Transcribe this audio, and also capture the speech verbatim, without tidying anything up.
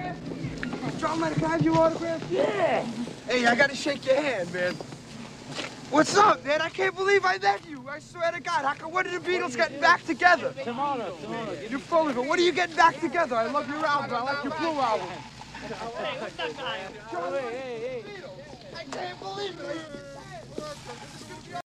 John, man, can I have your autograph? Yeah. Hey, I gotta shake your hand, man. What's up, man? I can't believe I met you. I swear to God. How come, when are the Beatles getting back together? Tomorrow, tomorrow. You're full of it. When are you getting back together? I love your album. I like your Blue album. Hey, what's that guy? Hey, hey, hey. I can't believe it.